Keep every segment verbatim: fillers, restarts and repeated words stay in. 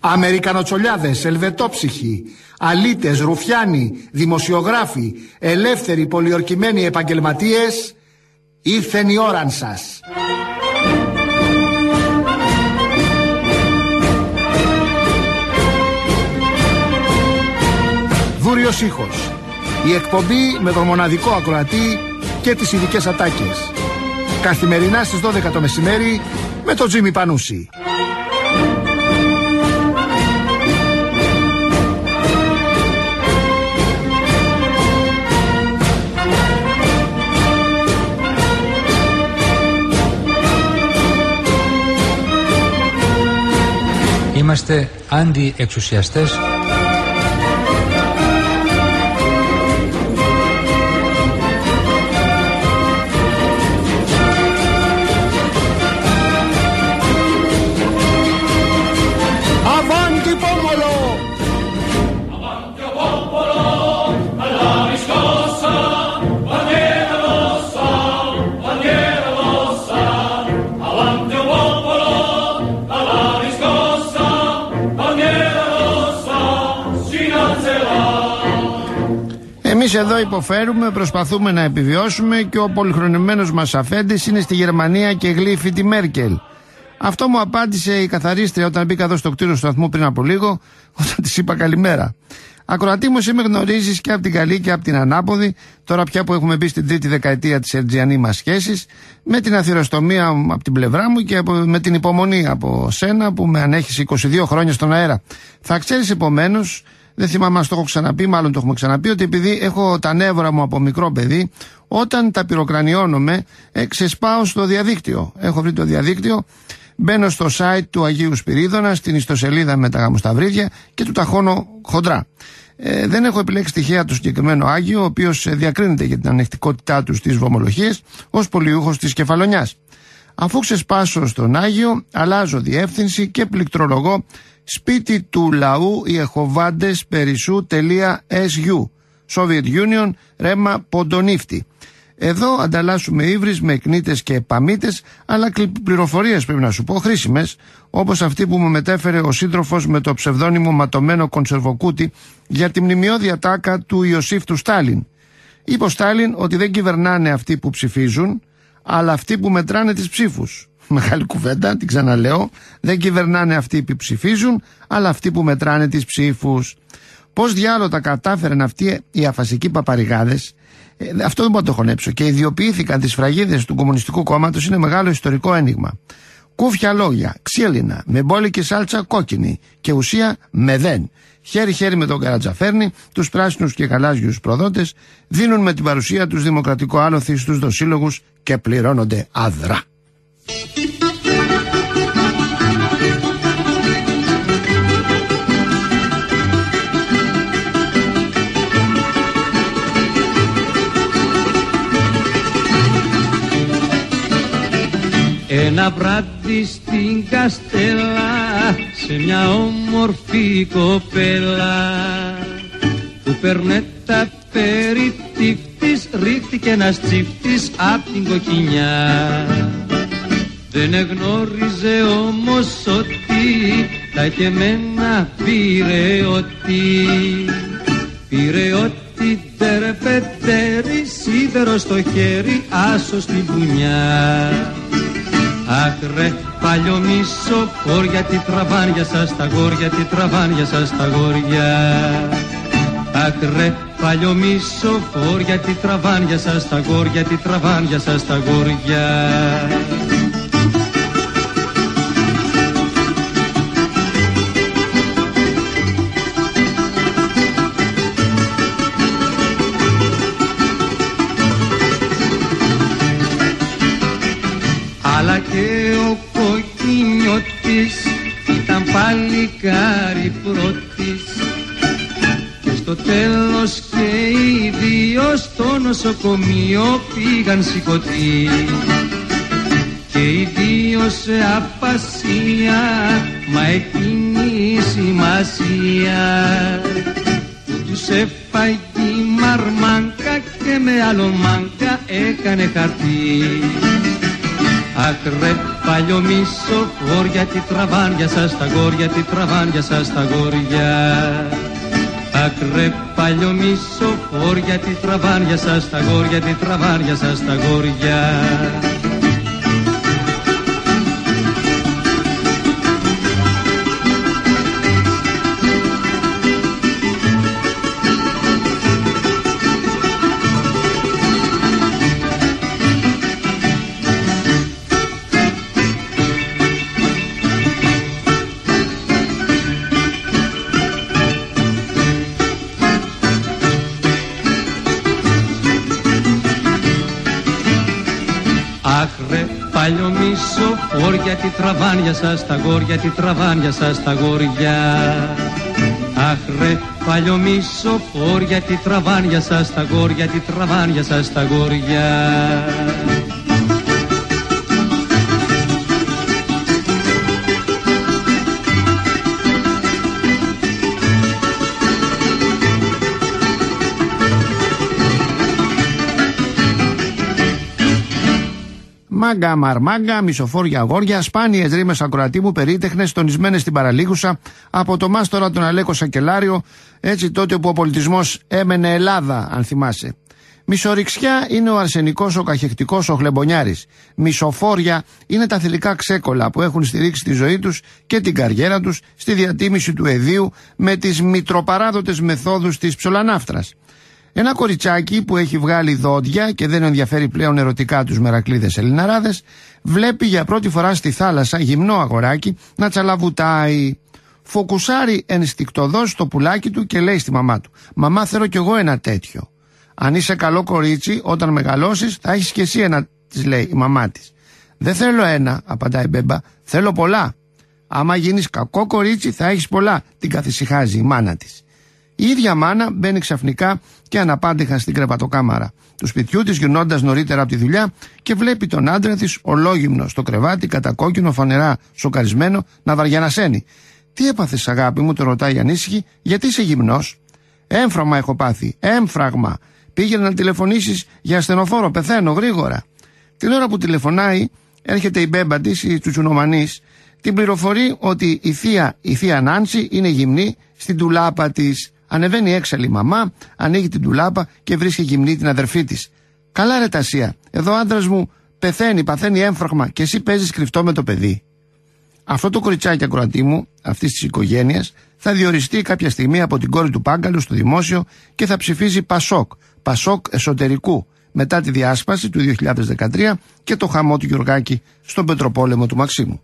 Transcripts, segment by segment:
Αμερικανοτσολιάδες, ελβετόψυχοι, αλήτες, ρουφιάνοι, δημοσιογράφοι, ελεύθεροι, πολιορκημένοι επαγγελματίες, ήρθεν η ώραν σας. Δούριος ήχος. Η εκπομπή με τον μοναδικό ακροατή και τις ειδικές ατάκες. Καθημερινά στις δώδεκα το μεσημέρι με τον Τζίμι Πανούση. Είμαστε αντιεξουσιαστές. Εμείς εδώ υποφέρουμε, προσπαθούμε να επιβιώσουμε και ο πολυχρονημένος μας αφέντης είναι στη Γερμανία και γλύφει τη Μέρκελ. Αυτό μου απάντησε η καθαρίστρια όταν μπήκα εδώ στο κτίριο του σταθμού πριν από λίγο, όταν της είπα καλημέρα. Ακροατή μου, εσύ με γνωρίζεις και από την καλή και από την ανάποδη, τώρα πια που έχουμε μπει στην τρίτη δεκαετία της ερτζιανή μας σχέσης, με την αθυροστομία από την πλευρά μου και από, με την υπομονή από σένα που με ανέχεις είκοσι δύο χρόνια στον αέρα. Θα ξέρεις επομένως, δεν θυμάμαι αν το έχω ξαναπεί, μάλλον το έχουμε ξαναπεί, ότι επειδή έχω τα νεύρα μου από μικρό παιδί, όταν τα πυροκρανιώνομαι, ε, ξεσπάω στο διαδίκτυο. Έχω βρει το διαδίκτυο, μπαίνω στο site του Αγίου Σπυρίδωνα, στην ιστοσελίδα με τα γαμοσταυρίδια και του ταχώνω χοντρά. Ε, δεν έχω επιλέξει τυχαία το συγκεκριμένο Άγιο, ο οποίος διακρίνεται για την ανεκτικότητά του στις βομολογίες ως πολιούχος της Κεφαλονιάς. Αφού ξεσπάσω στον Άγιο, αλλάζω διεύθυνση και πληκτρολογώ σπίτι του λαού ιεχωβάντες περισσού.su Soviet Union, ρέμα Ποντονύφτη. Εδώ ανταλλάσσουμε ύβρις με εκνήτες και επαμήτες, αλλά πληροφορίες πρέπει να σου πω χρήσιμες, όπως αυτή που μου μετέφερε ο σύντροφος με το ψευδόνυμο ματωμένο κονσερβοκούτι για τη μνημειώδη ατάκα του Ιωσήφ του Στάλιν. Είπε ο Στάλιν ότι δεν κυβερνάνε αυτοί που ψηφίζουν, αλλά αυτοί που μετράνε τις ψήφους. Μεγάλη κουβέντα, την ξαναλέω. Δεν κυβερνάνε αυτοί που ψηφίζουν, αλλά αυτοί που μετράνε τις ψήφους. Πώς διάλογο τα κατάφεραν αυτοί οι αφασικοί παπαριγάδες, ε, αυτό δεν μπορώ να το χωνέψω. Και ιδιοποιήθηκαν τις σφραγίδες του Κομμουνιστικού Κόμματος, είναι μεγάλο ιστορικό ένιγμα. Κούφια λόγια, ξύλινα, με μπόλικη σάλτσα κόκκινη και ουσία μεδέν. Χέρι-χέρι με τον Καρατζαφέρνη, τους πράσινους και γαλάζιους προδότες, δίνουν με την παρουσία τους δημοκρατικό άλοθη στους δοσύλλογους και πληρώνονται αδρά. Ένα βράδυ στην Καστέλα, σε μια όμορφη κοπέλα που περνέ τα περιτύφτης, ρίχτηκε ένας τσίφτης απ' την κοκκινιά. Δεν εγνώριζε όμως ότι τα καιμένα πήρε ότι πήρε ότι τερπετέρι, σίδερο στο χέρι, άσο στην πουνιά. Άκρε παλιομίσο χώρια, τι τραβάνια σας τα γόρια, τι τραβάνια σας τα γόρια. Άκρε παλιομίσο χώρια, τι τραβάνια σας τα γόρια, τι τραβάνια σας τα γόρια. Αλλά και ο κοκκινιώτης ήταν παλικάρι πρώτης και στο τέλος και οι δύο στο νοσοκομείο πήγαν σηκωτοί και οι δύο σε απασία, μα εκείνη σημασία που τους έφαγε η μαρμάνκα και με άλλο μάνκα έκανε χαρτί. Αχ ρε παλιομισοφόρ, γιατί τραβάνια σας τα γόρια, τι τραβάνια σας τα γόρια. Αχ ρε παλιομισοφόρ, γιατί τραβάνια σας τα γόρια, τι τραβάνια σας τα γόρια. Παλιομισοφόρ, γιατί τραβάνια σας τα γόρια, τι τραβάνια σας τα γόρια. Αχ ρε παλιομισοφόρ, γιατί τραβάνια σας τα γόρια, τι τραβάνια σας τα γόρια. Μάγκα, μαρμάγκα, μισοφόρια, αγόρια, σπάνιες ρήμες ακροατή μου, περίτεχνες, τονισμένες στην παραλίγουσα, από το μάστορα τον Αλέκο Σακελάριο, έτσι τότε που ο πολιτισμός έμενε Ελλάδα, αν θυμάσαι. Μισοριξιά είναι ο αρσενικός, ο καχεκτικός, ο χλεμπονιάρης. Μισοφόρια είναι τα θηλυκά ξέκολα που έχουν στηρίξει τη ζωή τους και την καριέρα τους στη διατίμηση του εδίου με τις μητροπαράδοτες μεθόδους της ψολανάφτρας. Ένα κοριτσάκι που έχει βγάλει δόντια και δεν ενδιαφέρει πλέον ερωτικά τους μερακλείδες Ελληναράδες, βλέπει για πρώτη φορά στη θάλασσα γυμνό αγοράκι να τσαλαβουτάει. Φοκουσάρει ενστικτωδώς το πουλάκι του και λέει στη μαμά του: «Μαμά, θέλω κι εγώ ένα τέτοιο». «Αν είσαι καλό κορίτσι, όταν μεγαλώσεις θα έχεις κι εσύ ένα», της λέει η μαμά της. «Δεν θέλω ένα», απαντάει η μπέμπα, «θέλω πολλά». «Άμα γίνεις κακό κορίτσι θα έχεις πολλά», την καθησυχάζει η μάνα της. Η ίδια μάνα μπαίνει ξαφνικά και αναπάντεχα στην κρεβατοκάμαρα του σπιτιού της, γυρνώντας νωρίτερα από τη δουλειά, και βλέπει τον άντρα της ολόγυμνο στο κρεβάτι, κατακόκκινο, φανερά σοκαρισμένο, να βαριανασένει. «Τι έπαθες, αγάπη μου?» το ρωτάει ανήσυχη. «Γιατί είσαι γυμνός?» «Έμφραγμα έχω πάθει». «Έμφραγμα? Πήγαινε να τηλεφωνήσεις για ασθενοφόρο, πεθαίνω γρήγορα». Την ώρα που τηλεφωνάει, έρχεται η μπέμπα της, η τσουτσουνομανής, την πληροφορεί ότι η θεία, η θεία Νάνση είναι γυμνή στην τουλάπα της. Ανεβαίνει έξαλλη η μαμά, ανοίγει την τουλάπα και βρίσκει γυμνή την αδερφή της. «Καλά ρε Τασία, εδώ ο άντρας μου πεθαίνει, παθαίνει έμφραγμα και εσύ παίζεις κρυφτό με το παιδί». Αυτό το κοριτσάκι, ακροατή μου, αυτής της οικογένειας, θα διοριστεί κάποια στιγμή από την κόρη του Πάγκαλου στο δημόσιο και θα ψηφίζει Πασόκ, Πασόκ εσωτερικού, μετά τη διάσπαση του δύο χιλιάδες δεκατρία και το χαμό του Γιωργάκη στον Πετροπόλεμο του Μαξίμου.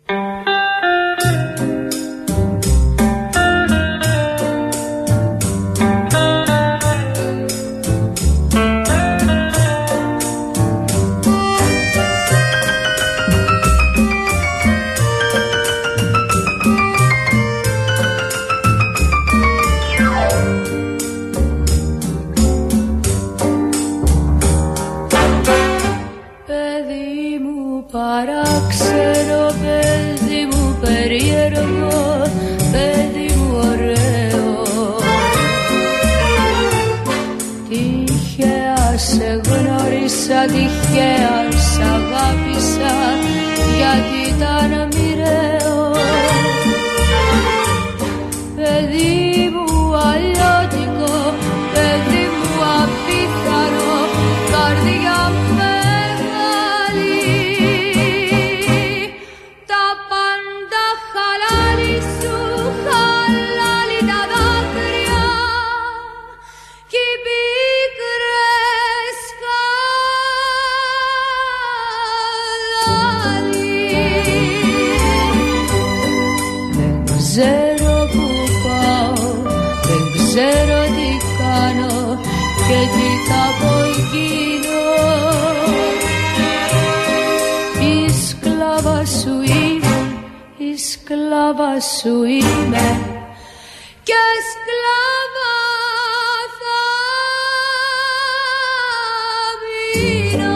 Παράξενο παιδί μου, περίεργο παιδί μου, ωραίο. Τυχαία σε γνώρισα, τυχαία σ' αγάπησα, γιατί ήταν μοιραίο. Παιδί μου αλλιώτικο, παιδί μου απίθανο, καρδιά μεγάλη. Ξέρω που πάω, δεν ξέρω τι κάνω και τι θα πω εκείνο. Η σκλάβα σου είμαι, η σκλάβα σου είμαι και σκλάβα θα μείνω.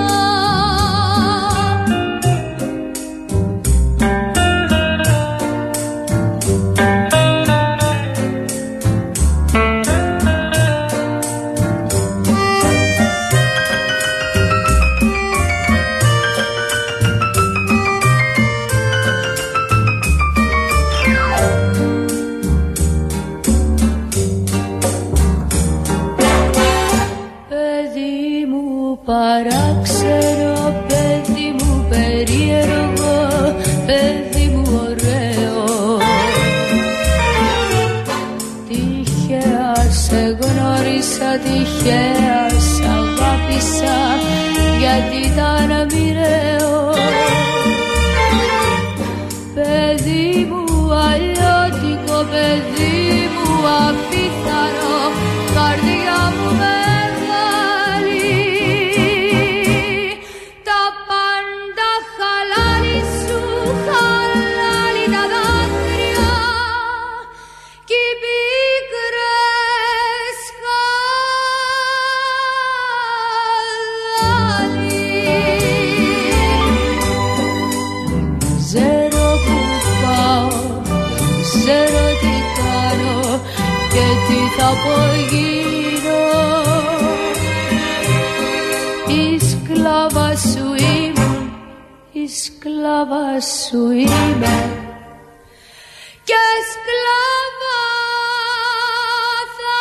τυχαία σ' αγάπησα γιατί ήταν μοιραίο. Παιδί μου αλλιώτικο, παιδί μου απίθανο, καρδιά μου μεγάλη, τα πάντα χαλάλι σου, χαλάλι τα δάκρυα κι οι πίκρες χαλάλι. Ξέρω που πάω, ξέρω τι κάνω και τι θα απογίνω. Η σκλάβα σου ήμουν, η σκλάβα σου είμαι και σκλάβα θα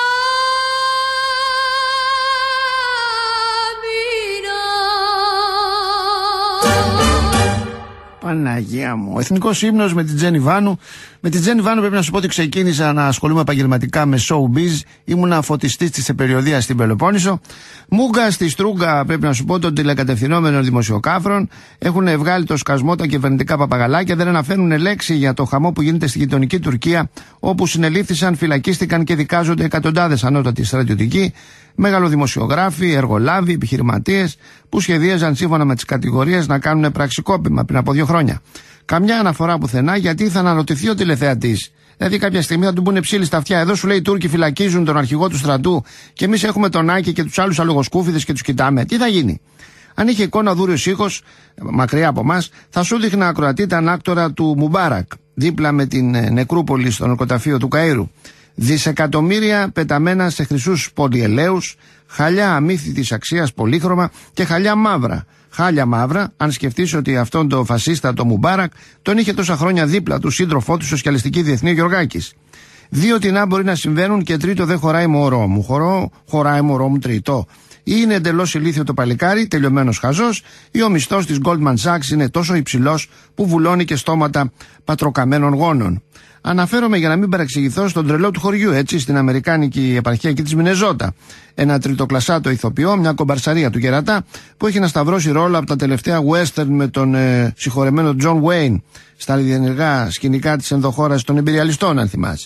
μείνω. Παναγία μου. Ο εθνικός ύμνος με την Τζέννη Βάνου. Με την Τζέννη Βάνου πρέπει να σου πω ότι ξεκίνησα να ασχολούμαι επαγγελματικά με showbiz. Ήμουνα φωτιστής της επεριοδίας στην Πελοπόννησο. Μούγκα στη Στρούγκα, πρέπει να σου πω, των τηλεκατευθυνόμενων δημοσιοκάφρων. Έχουν βγάλει το σκασμό τα κυβερνητικά παπαγαλάκια. Δεν αναφέρουν λέξη για το χαμό που γίνεται στη γειτονική Τουρκία, όπου συνελήφθησαν, φυλακίστηκαν και δικάζονται εκατοντάδες ανώτατοι στρατιωτικοί, μεγαλοδημοσιογράφοι, εργολάβοι, επιχειρηματίες που σχεδίαζαν σύμφωνα με τις κατηγορίες να κάνουν πραξικόπημα πριν από δύο χρόνια. Καμιά αναφορά πουθενά, γιατί θα αναρωτηθεί ο τηλεθεατής. Δηλαδή, κάποια στιγμή θα του πούνε ψήλοι στα αυτιά. Εδώ σου λέει οι Τούρκοι φυλακίζουν τον αρχηγό του στρατού και εμείς έχουμε τον Άκη και τους άλλους αλογοσκούφιδες και τους κοιτάμε. Τι θα γίνει? Αν είχε εικόνα δούριος ήχος, μακριά από εμάς, θα σου δείχνα ακροατή τα ανάκτορα του Μουμπάρακ, δίπλα με την νεκρούπολη στο ναρκωταφείο του Καΐρου. Δισεκατομμύρια πεταμένα σε χρυσούς πολυελαίους, χαλιά αμύθιτης αξίας πολύχρωμα και χαλιά μαύρα. Χάλια μαύρα, αν σκεφτείς ότι αυτόν τον φασίστα, τον Μουμπάρακ, τον είχε τόσα χρόνια δίπλα του σύντροφό του Σοσιαλιστική Διεθνή Γεωργάκης. Δύο τεινά μπορεί να συμβαίνουν και τρίτο δεν χωράει μωρό μου. Χωρώ, χωράει μωρό μου τρίτο. Ή είναι εντελώς ηλίθιο το παλικάρι, τελειωμένος χαζός, ή ο μισθός της Goldman Sachs είναι τόσο υψηλός που βουλώνει και στόματα πατροκαμένων γόνων. Αναφέρομαι, για να μην παρεξηγηθώ, στον τρελό του χωριού, έτσι, στην αμερικάνικη επαρχία της Μινεζότα. Ένα τριτοκλασσάτο ηθοποιό, μια κομπαρσαρία του κερατά, που έχει να σταυρώσει ρόλο από τα τελευταία western με τον ε, συγχωρεμένο John Wayne στα διενεργά σκηνικά της ενδοχώρας των εμπειριαλιστών, αν θυμάσαι.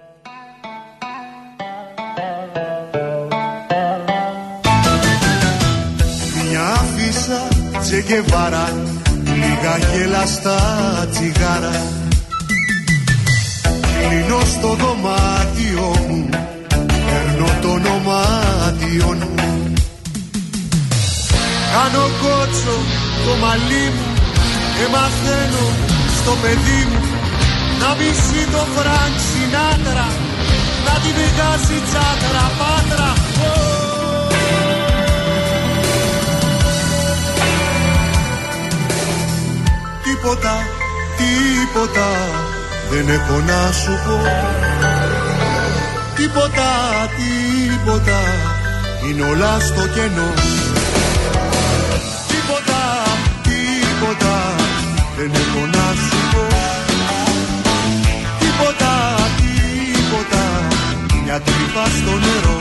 Μια αφίσα Τσεκεβάρα, λίγα γελαστά τσιγάρα. Κλείνω στο δωμάτιο μου, παίρνω το ονομάτιο μου. Κάνω κότσο το μαλλί μου και μαθαίνω στο παιδί μου να μισεί το Φρανκ Σινάτρα, να τη βγάζει τσάτρα πάτρα. Τίποτα, τίποτα δεν έχω να σου πω. Τίποτα, τίποτα, είναι όλα στο κενό. Τίποτα, τίποτα, δεν έχω να σου πω. Τίποτα, τίποτα, μια τρύπα στο νερό.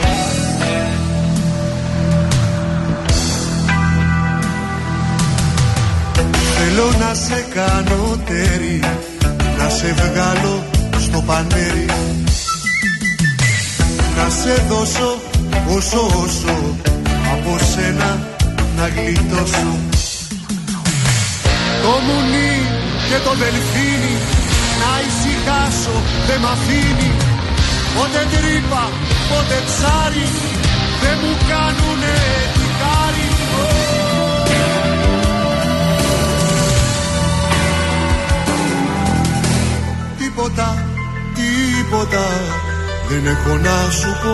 Θέλω να σε κάνω τέρι, να σε βγάλω στο πανέρι, να σε δώσω όσο όσο από σένα να γλιτώσω. Το μουνί και το δελφίνι να ησυχάσω δεν μ' αφήνει. Πότε τρύπα, πότε ψάρι δεν μου κάνουνε τη χάρη. Τίποτα, τίποτα δεν έχω να σου πω.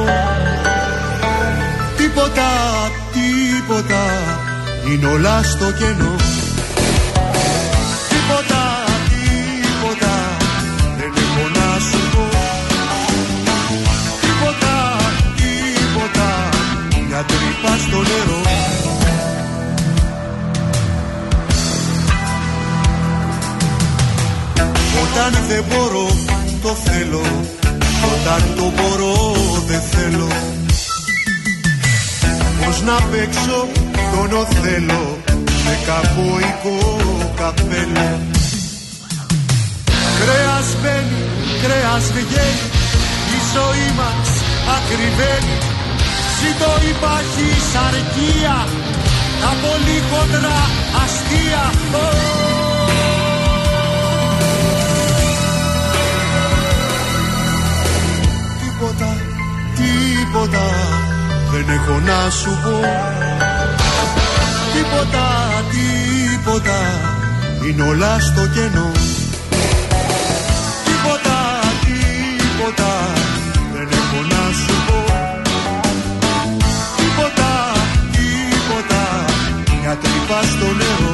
Τίποτα, τίποτα, είναι όλα στο κενό. Τίποτα, τίποτα δεν έχω να σου πω. Τίποτα, τίποτα, μια τρύπα στο νερό. Όταν δεν μπορώ το θέλω, όταν το μπορώ δεν θέλω. πως να παίξω τον Οθέλο με καβόικο καπέλο. Κρέας μπαίνει, κρέας βγαίνει, η ζωή μας ακριβένει. Ζήτω η παχυσαρκία, τα πολύ χοντρά αστεία. Τίποτα, τίποτα δεν έχω να σου πω. Τίποτα, τίποτα είναι όλα στο κενό. Τίποτα, τίποτα δεν έχω να σου πω. Τίποτα, τίποτα μια τρύπα στο νερό.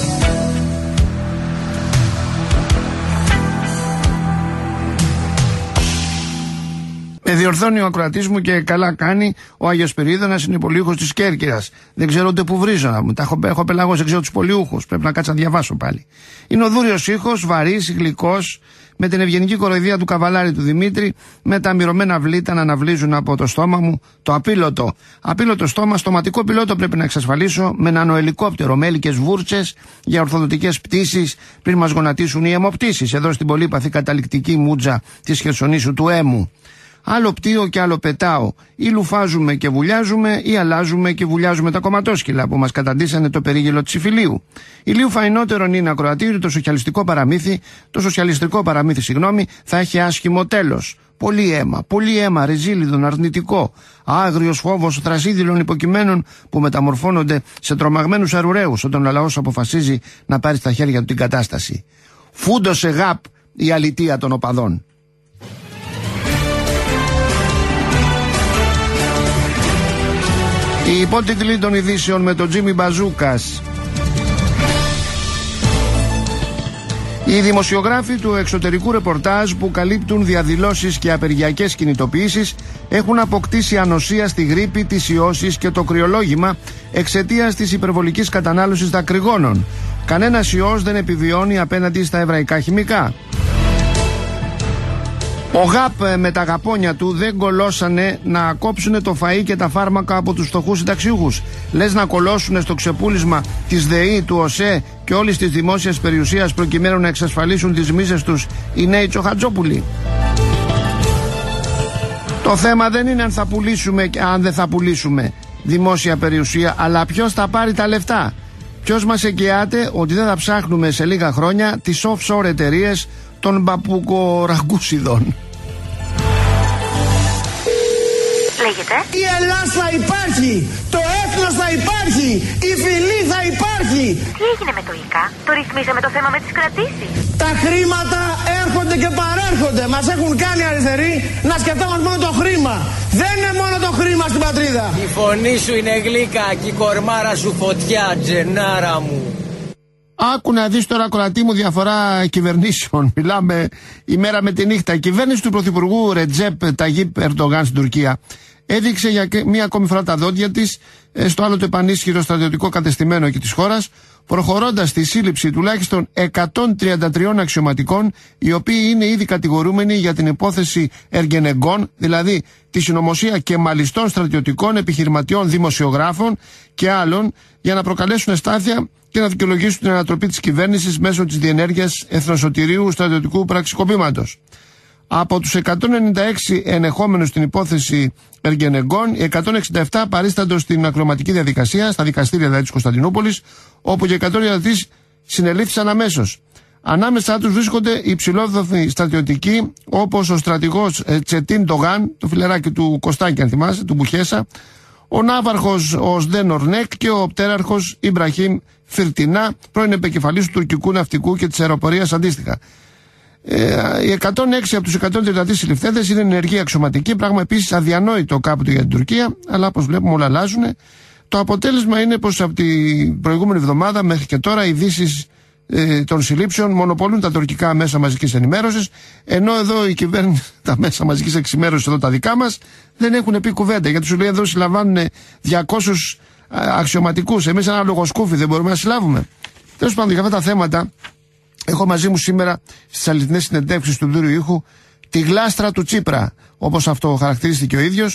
Με διορθώνει ο ακροατής μου και καλά κάνει. Ο Άγιος Πυρίδωνας είναι πολιούχος της Κέρκυρας. Δεν ξέρω ούτε που βρίζω να μου. Τα έχω, έχω πελαγώσει, δεν ξέρω τους πολιούχους. Πρέπει να κάτσω να διαβάσω πάλι. Είναι ο δούριος ήχος, βαρύς, γλυκός, με την ευγενική κοροϊδία του καβαλάρη του Δημήτρη, με τα μυρωμένα βλήτα να αναβλύζουν από το στόμα μου το απίλωτο. Απίλωτο στόμα, στοματικό πιλότο πρέπει να εξασφαλίσω, με νανοελικόπτερο, με έλικες βούρτσες για ορθοδοτικές πτήσεις πριν μας γονατίσουν οι αιμοπτήσεις εδώ στην πολύπαθη καταληκτική μούτζα της Χερσονήσου του Έμου. Άλλο πτύω και άλλο πετάω. Ή λουφάζουμε και βουλιάζουμε, ή αλλάζουμε και βουλιάζουμε τα κομματόσκυλα που μας καταντήσανε το περίγελο της Ιφιλίου. Ηλίου φαϊνότερον είναι ακροατήριο το σοσιαλιστικό παραμύθι, το σοσιαλιστικό παραμύθι, συγγνώμη, θα έχει άσχημο τέλος. Πολύ αίμα, πολύ αίμα, ρεζίλιδον, αρνητικό. Άγριος φόβος θρασίδηλων υποκειμένων που μεταμορφώνονται σε τρομαγμένους αρουραίους όταν ο λαός αποφασίζει να πάρει στα χέρια του την κατάσταση. Φούντωσε γαπ η αλητεία των οπαδών. Οι υπότιτλοι των ειδήσεων με τον Τζίμι Μπαζούκας. Οι δημοσιογράφοι του εξωτερικού ρεπορτάζ που καλύπτουν διαδηλώσεις και απεργιακές κινητοποιήσεις έχουν αποκτήσει ανοσία στη γρίπη, τις ιώσεις και το κρυολόγημα εξαιτίας της υπερβολικής κατανάλωσης δακρυγόνων. Κανένας ιός δεν επιβιώνει απέναντι στα εβραϊκά χημικά. Ο ΓΑΠ με τα γαπόνια του δεν κολώσανε να κόψουνε το φαΐ και τα φάρμακα από τους φτωχούς συνταξιούχους. Λες να κολώσουνε στο ξεπούλισμα της ΔΕΗ, του ΟΣΕ και όλης της δημόσιας περιουσίας προκειμένου να εξασφαλίσουν τις μίζες τους οι νέοι Τσοχατζόπουλοι. Το θέμα δεν είναι αν θα πουλήσουμε και αν δεν θα πουλήσουμε δημόσια περιουσία, αλλά ποιος θα πάρει τα λεφτά. Ποιος μας εγγυάται ότι δεν θα ψάχνουμε σε λίγα χρόνια τις offshore εταιρείες των μπαπουκοραγκούσιδων. Λέγεται. Η Ελλάδα θα υπάρχει, το έθνος θα υπάρχει, η φυλή θα υπάρχει. Τι έγινε με το ΙΚΑ, το ρυθμίσαμε το θέμα με τις κρατήσεις. Τα χρήματα έρχονται και παρέρχονται. Μας έχουν κάνει αριστεροί να σκεφτόμαστε μόνο το χρήμα. Δεν είναι μόνο το χρήμα στην πατρίδα. Η φωνή σου είναι γλύκα και η κορμάρα σου φωτιά, τζενάρα μου. Άκου να δεις τώρα, κολλατή μου, διαφορά κυβερνήσεων. Μιλάμε η μέρα με τη νύχτα. Η κυβέρνηση του Πρωθυπουργού Ρετζέπ Ταγίπ Ερντογάν στην Τουρκία έδειξε για μία ακόμη φορά τα δόντια της στο άλλο το επανίσχυρο στρατιωτικό κατεστημένο εκεί της χώρας, προχωρώντας στη σύλληψη τουλάχιστον εκατόν τριάντα τρία αξιωματικών, οι οποίοι είναι ήδη κατηγορούμενοι για την υπόθεση Εργενεγκόν, δηλαδή τη συνωμοσία κεμαλιστών στρατιωτικών, επιχειρηματιών, δημοσιογράφων και άλλων, για να προκαλέσουν αστάθεια και να δικαιολογήσουν την ανατροπή της κυβέρνησης μέσω της διενέργειας εθνοσωτηρίου στρατιωτικού πραξικοπήματος. Από τους εκατόν ενενήντα έξι ενεχόμενους στην υπόθεση Εργενεγκόν, οι εκατόν εξήντα επτά παρίσταντος στην ακροματική διαδικασία, στα δικαστήρια δηλαδή της Κωνσταντινούπολης, όπου και εκατόν τριάντα τρία συνελήφθησαν αμέσως. Ανάμεσά τους βρίσκονται υψηλόβαθμοι στρατιωτικοί, όπως ο στρατηγός Τσετίν Ντογάν, το φιλεράκι του Κωστάκη, αν θυμάσαι, του Μπουχέσα, ο ναύαρχος ο Σδέν Ορνέκ και ο πτέραρχος Ιμπραχήμ Φιρτινά, πρώην επικεφαλής του τουρκικού ναυτικού και της αεροπορίας αντίστοιχα. Ε, οι εκατόν έξι από τους εκατόν τριάντα τρία συλληφθέντες είναι ενεργοί αξιωματικοί, πράγμα επίσης αδιανόητο κάποτε για την Τουρκία, αλλά όπως βλέπουμε όλα αλλάζουν. Το αποτέλεσμα είναι πως από την προηγούμενη εβδομάδα μέχρι και τώρα οι ειδήσεις ε, των συλλήψεων μονοπολούν τα τουρκικά μέσα μαζικής ενημέρωσης, ενώ εδώ η κυβέρνηση, τα μέσα μαζικής εξημέρωσης εδώ τα δικά μας, δεν έχουν πει κουβέντα, γιατί σου λέει εδώ συλλαμβάνουν διακόσιους αξιωματικούς. Εμείς ένα λογοσκούφι δεν μπορούμε να συλλάβουμε. Τέλος πάντων, για αυτά τα θέματα έχω μαζί μου σήμερα στις αληθινές συνεντεύξεις του Δούριου Ήχου τη γλάστρα του Τσίπρα, όπως αυτό χαρακτηρίστηκε ο ίδιος,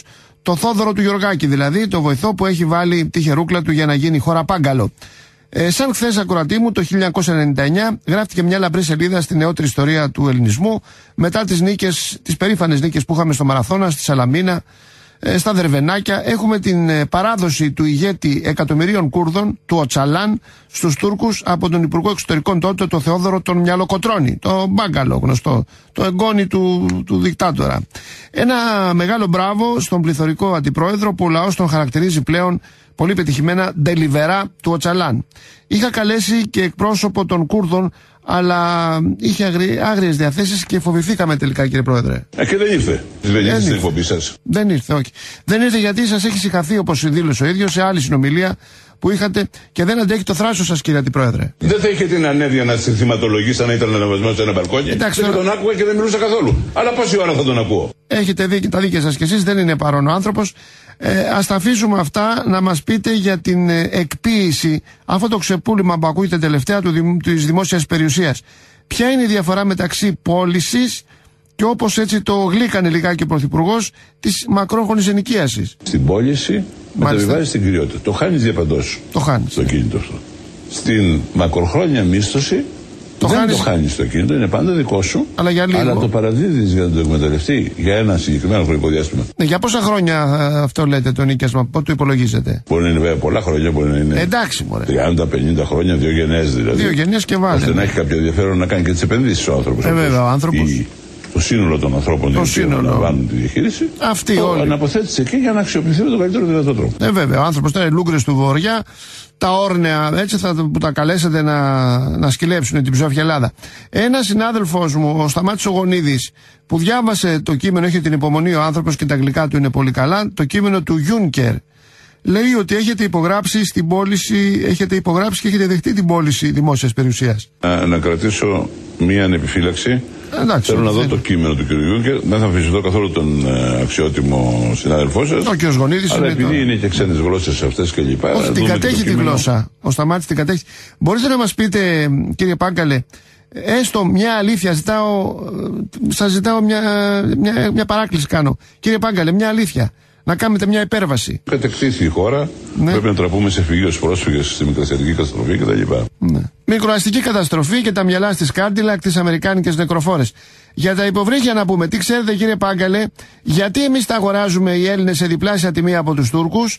Το Θόδωρο του Γιωργάκη δηλαδή, το βοηθό που έχει βάλει τη χερούκλα του για να γίνει χώρα πάγκαλο. Ε, σαν χθες, ακροατή μου, το χίλια εννιακόσια ενενήντα εννιά γράφτηκε μια λαμπρή σελίδα στη νεότερη ιστορία του ελληνισμού μετά τις νίκες, τις περήφανες νίκες που είχαμε στο Μαραθώνα, στη Σαλαμίνα, ε, στα Δερβενάκια. Έχουμε την ε, παράδοση του ηγέτη εκατομμυρίων Κούρδων, του Οτσαλάν, στους Τούρκους από τον Υπουργό Εξωτερικών τότε, το Θεόδωρο τον Μυαλοκοτρώνη, το μπάγκαλο γνωστό, το εγγόνι του, του δικτάτορα. Ένα μεγάλο μπράβο στον πληθωρικό αντιπρόεδρο που ο λαός τον χαρακτηρίζει πλέον πολύ πετυχημένα ντελιβερά του Οτσαλάν. Είχα καλέσει και εκπρόσωπο των Κούρδων, αλλά είχε άγριες διαθέσεις και φοβηθήκαμε τελικά, κύριε Πρόεδρε. Ε, και δεν ήρθε. Δεν ήρθε στην εκπομπή σας. Δεν ήρθε, όχι. Δεν ήρθε γιατί σας έχει συγχαθεί, όπως δήλωσε ο ίδιος, σε άλλη συνομιλία που είχατε και δεν αντέχει το θράσος σας, κύριε Αντιπρόεδρε. Δεν θα είχε την ανέδεια να θυματολογήσει αν ήταν ανεβασμένο σε ένα μπαλκόνι. Εντάξει, δεν τον άκουγα και δεν μιλούσα καθόλου. Αλλά πόση ώρα θα τον ακούω. Έχετε δει και τα δίκαια σας κι εσείς, δεν είναι παρόν ο άνθρωπος. Ε, ας τα αφήσουμε αυτά, να μας πείτε για την ε, εκποίηση, αυτό το ξεπούλημα που ακούγεται τελευταία του, της δημόσιας περιουσίας. Ποια είναι η διαφορά μεταξύ πώλησης και, όπως έτσι το γλύκανε λιγάκι ο Πρωθυπουργός, της μακρόχρονης ενοικίασης? Στην πώληση μεταβιβάζει την κυριότητα. Το χάνεις διαπαντός. Το χάνεις. Στο κίνητο αυτό. Στην μακροχρόνια μίσθωση το δεν χάνεις... το χάνεις στο κίνητο, είναι πάντα δικό σου. Αλλά, για λίγο. Αλλά το παραδίδεις για να το εκμεταλλευτεί για ένα συγκεκριμένο χρονικό διάστημα. Ναι, για πόσα χρόνια ε, αυτό λέτε το νοικιάσμα, πότε το υπολογίζετε? Μπορεί να είναι βέβαια πολλά χρόνια, μπορεί να είναι. Εντάξει, μωρέ. τριάντα πενήντα χρόνια, δύο γενιές δηλαδή. Δύο γενιές και βάλε. Ώστε να έχει κάποιο ενδιαφέρον να κάνει και τις επενδύσεις ο άνθρωπος. Ε, βέβαια, ο άνθρωπος. Η... Το σύνολο των ανθρώπων που αναλαμβάνουν τη διαχείριση. Αυτοί το όλοι. Αναποθέτησε εκεί για να αξιοποιηθεί με τον καλύτερο δυνατό τρόπο. Ε, βέβαια, ο άνθρωπος ήταν λούγκρες του Βοριά, τα όρνεα έτσι θα, που τα καλέσατε να, να σκυλέψουν την ψόφια Ελλάδα. Ένα συνάδελφος μου, ο Σταμάτης ο Γονίδης, που διάβασε το κείμενο, έχει την υπομονή ο άνθρωπος και τα αγγλικά του είναι πολύ καλά, το κείμενο του Juncker. Λέει ότι έχετε υπογράψει στην πώληση, έχετε υπογράψει και έχετε δεχτεί την πώληση δημόσιας περιουσίας. Να, να κρατήσω μία ανεπιφύλαξη. Εντάξει, θέλω να δω θέλει. το κείμενο του κ. Γιούγκερ. Δεν θα αμφισβητώ καθόλου τον ε, αξιότιμο συνάδελφό σας. Ο κ. Γονίδης αλλά είναι επειδή το... είναι και ξένες γλώσσες αυτές και λοιπά. Όχι, την κατέχει τη γλώσσα. Ο Σταμάτης την κατέχει. Μπορείτε να μας πείτε, κύριε Πάγκαλε, έστω μια αλήθεια, ζητάω, σας ζητάω μια, μια, μια παράκληση κάνω. Κύριε Πάγκαλε, μια αλήθεια. Να κάνετε μια υπέρβαση. Κατεκτήθη η χώρα, ναι. Πρέπει να τραπούμε σε φυγείους πρόσφυγες στη μικρασιατική καταστροφή κτλ. Ναι. Μικροαστική καταστροφή και τα μυαλά στις Κάντιλακ, τις αμερικάνικες νεκροφόρες. Για τα υποβρύχια να πούμε, τι ξέρετε κύριε Πάγκαλε, γιατί εμείς τα αγοράζουμε οι Έλληνες σε διπλάσια τιμή από τους Τούρκους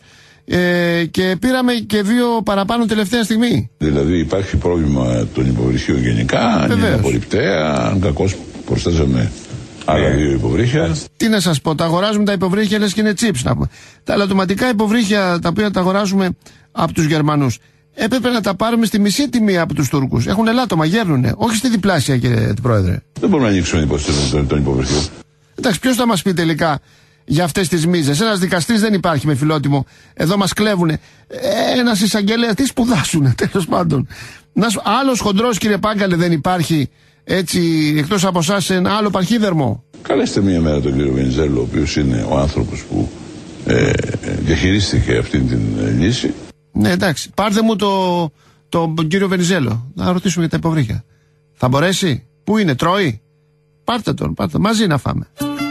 ε, και πήραμε και δύο παραπάνω τελευταία στιγμή? Δηλαδή υπάρχει πρόβλημα των υποβρυχίων γενικά, αν είναι απορριπταία, αν κακώς προσθέσαμε άλλα δύο υποβρύχια. Τι να σας πω, τα αγοράζουμε τα υποβρύχια λες και είναι chips να πούμε. Τα αλλατοματικά υποβρύχια τα οποία τα αγοράζουμε από τους Γερμανούς έπρεπε να τα πάρουμε στη μισή τιμή από τους Τούρκους. Έχουν ελάττωμα, γέρνουνε. Όχι στη διπλάσια, κύριε Πρόεδρε. Δεν μπορούμε να ανοίξουμε την υπόθεση των υποβρυχίων. Εντάξει, ποιος θα μας πει τελικά για αυτές τις μίζες? Ένας δικαστής δεν υπάρχει με φιλότιμο. Εδώ μας κλέβουνε. Ένας εισαγγελέας, τι σπουδάσουνε, τέλος πάντων. Άλλος χοντρός, κύριε Πάγκαλε, δεν υπάρχει έτσι εκτός από εσάς ένα άλλο παρχίδερμο? Καλέστε μία μέρα τον κύριο Βενιζέλο, ο οποίος είναι ο άνθρωπος που ε, διαχειρίστηκε αυτή την ε, λύση. Ναι, εντάξει. Πάρτε μου το, το, τον κύριο Βενιζέλο. Να ρωτήσουμε για τα υποβρύχια. Θα μπορέσει? Πού είναι, τρώει? Πάρτε τον, πάρτε τον. Μαζί να φάμε.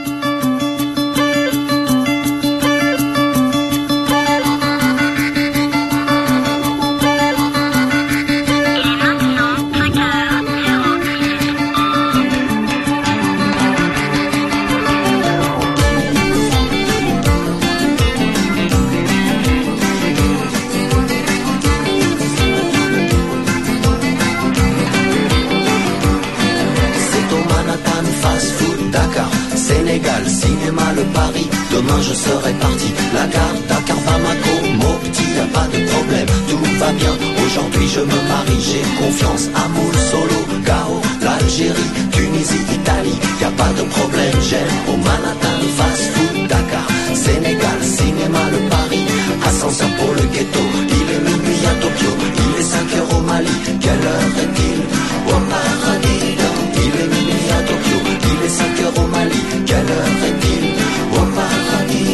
Cinéma, le Paris, demain je serai parti. La gare, Dakar, Bamako, Mopti, y a pas de problème, tout va bien. Aujourd'hui je me marie, j'ai confiance. Amour, Solo, Gao, l'Algérie, Tunisie, Italie, y a pas de problème. J'aime au Manhattan, fast food, Dakar, Sénégal, cinéma, le Paris, ascenseur pour le ghetto. Il est minuit à Tokyo, il est cinq heures au Mali. Quelle heure est-il? Au paradis, il est minuit à Tokyo, il est cinq heures au Mali. Quelle heure est-il? Au paradis.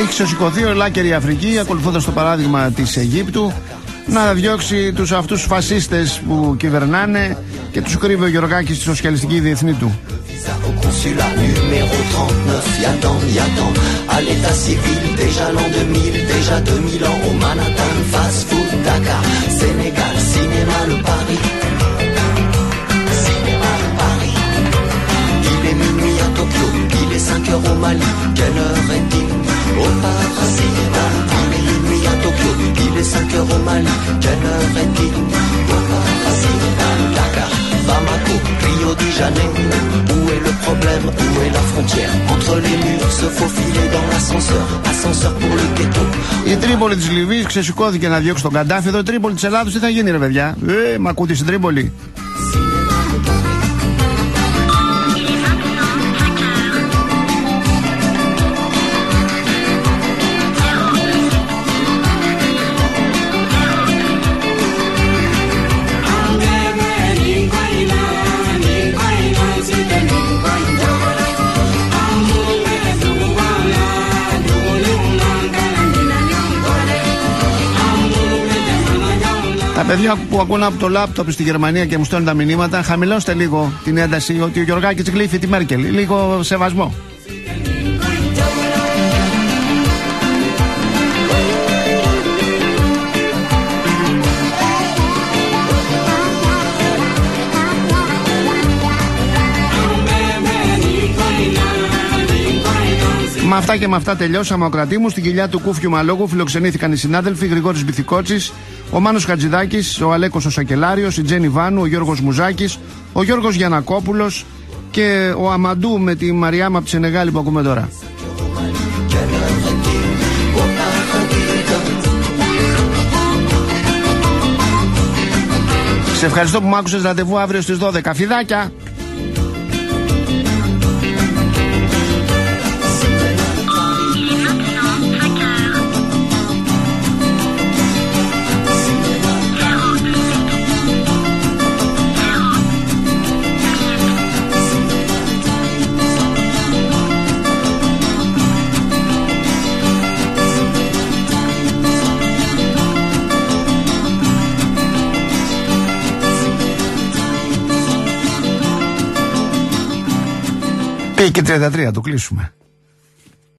Έχει ξεσηκωθεί ολάκερη η Αφρική, ακολουθώντας το παράδειγμα της Αιγύπτου, να διώξει τους αυτούς φασίστες που κυβερνάνε και τους κρύβει ο Γεωργάκης στη σοσιαλιστική διεθνή του. Au consulat numéro trente-neuf, y'attend, y'attend. À l'état civil, déjà l'an deux mille, déjà deux mille ans. Au Manhattan, fast food, Dakar, Sénégal, cinéma, le Paris. Cinéma, le Paris. Il est minuit à Tokyo, il est cinq heures au Mali. Quelle heure est-il? Au Parasinéma. Il est minuit à Tokyo, il est cinq heures au Mali. Quelle heure est-il? Au Parasinéma. Dakar, Bamako, Rio de Janeiro. Où est le problème? Où est la frontière? Entre les murs, se faufiler dans l'ascenseur. Ascenseur pour le ghetto. Η Τρίπολη της Λιβύης ξεσηκώθηκε να διώξει τον Καντάφη. Εδώ η Τρίπολη της Ελλάδος τι θα γίνει, ρε παιδιά? Ε, μ' ακούτε στην Τρίπολη? Τα παιδιά που ακούνε από το λάπτοπ στη Γερμανία και μου στέλνουν τα μηνύματα, χαμηλώστε λίγο την ένταση ότι ο Γεωργάκης γλύφει τη Μέρκελ. Λίγο σεβασμό. Με αυτά και με αυτά τελειώσαμε. Ο Κρατήμου στην κοιλιά του Κούφιου Μαλόγου φιλοξενήθηκαν οι συνάδελφοι Γρηγόρης Μπιθικότσης, ο Μάνος Χατζηδάκης, ο Αλέκος ο Σακελάριος, η Τζένι Βάνου, ο Γιώργος Μουζάκης, ο Γιώργος Γιαννακόπουλος και ο Αμαντού με τη Μαριάμα από τη Σενεγάλη που ακούμε τώρα. Σε ευχαριστώ που μ' άκουσες. Ραντεβού αύριο στις δώδεκα. Φιδάκια! Και τριάντα τρία το κλείσουμε.